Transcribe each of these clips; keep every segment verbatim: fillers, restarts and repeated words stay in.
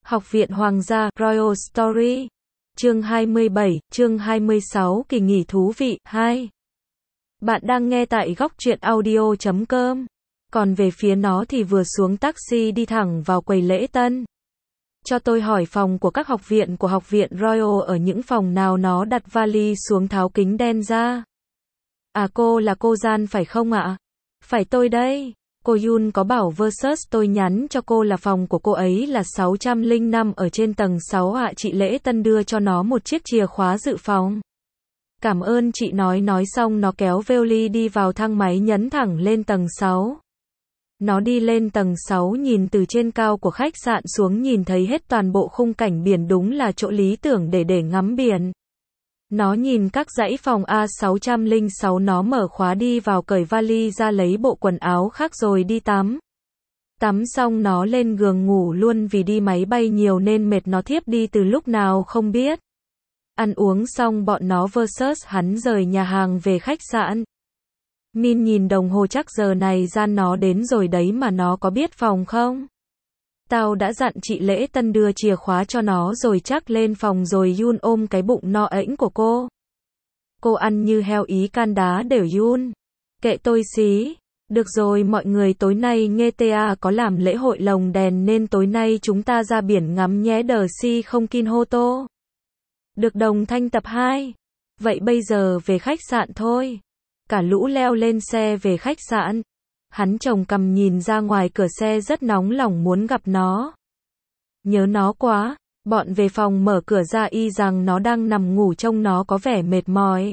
Học viện Hoàng gia, Royal Story. Chương hai mươi bảy, chương hai mươi sáu, kỳ nghỉ thú vị, hai. Bạn đang nghe tại góc truyện audio chấm com. Còn về phía nó thì vừa xuống taxi đi thẳng vào quầy lễ tân. Cho tôi hỏi phòng của các học viện của học viện Royal ở những phòng nào, nó đặt vali xuống tháo kính đen ra. À, cô là cô Gian phải không ạ? Phải tôi đây. Cô Yun có bảo versus tôi nhắn cho cô là phòng của cô ấy là sáu trăm lẻ năm ở trên tầng sáu ạ. Chị lễ tân đưa cho nó một chiếc chìa khóa dự phòng. Cảm ơn chị. Nói nói xong nó kéo vali đi vào thang máy nhấn thẳng lên tầng sáu. Nó đi lên tầng sáu, nhìn từ trên cao của khách sạn xuống nhìn thấy hết toàn bộ khung cảnh biển, đúng là chỗ lý tưởng để để ngắm biển. Nó nhìn các dãy phòng A sáu trăm lẻ sáu, nó mở khóa đi vào, cởi vali ra, lấy bộ quần áo khác rồi đi tắm. Tắm xong nó lên giường ngủ luôn, vì đi máy bay nhiều nên mệt, nó thiếp đi từ lúc nào không biết. Ăn uống xong bọn nó versus hắn rời nhà hàng về khách sạn. Min nhìn đồng hồ, chắc giờ này Gian nó đến rồi đấy mà nó có biết phòng không? Tao đã dặn chị lễ tân đưa chìa khóa cho nó rồi, chắc lên phòng rồi. Yun ôm cái bụng no ẵnh của cô. Cô ăn như heo, ý can đá đều. Yun, kệ tôi xí. Được rồi mọi người, tối nay nghe ta có làm lễ hội lồng đèn nên tối nay chúng ta ra biển ngắm nhé. Đờ si không kin hô tô. Được đồng thanh tập hai. Vậy bây giờ về khách sạn thôi. Cả lũ leo lên xe về khách sạn. Hắn chồng cằm nhìn ra ngoài cửa xe rất nóng lòng muốn gặp nó. Nhớ nó quá. Bọn về phòng mở cửa ra, y rằng nó đang nằm ngủ, trông nó có vẻ mệt mỏi.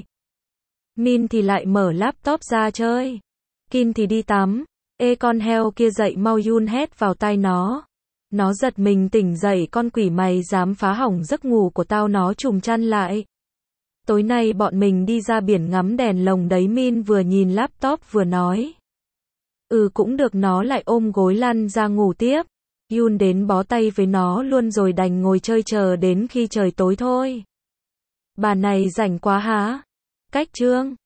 Min thì lại mở laptop ra chơi. Kin thì đi tắm. Ê con heo kia dậy mau, Yun hét vào tai nó. Nó giật mình tỉnh dậy. Con quỷ mày dám phá hỏng giấc ngủ của tao. Nó trùm chăn lại. Tối nay bọn mình đi ra biển ngắm đèn lồng đấy. Min vừa nhìn laptop vừa nói. Ừ cũng được. Nó lại ôm gối lăn ra ngủ tiếp. Yun đến bó tay với nó luôn rồi, đành ngồi chơi chờ đến khi trời tối thôi. Bà này rảnh quá hả? Cách chương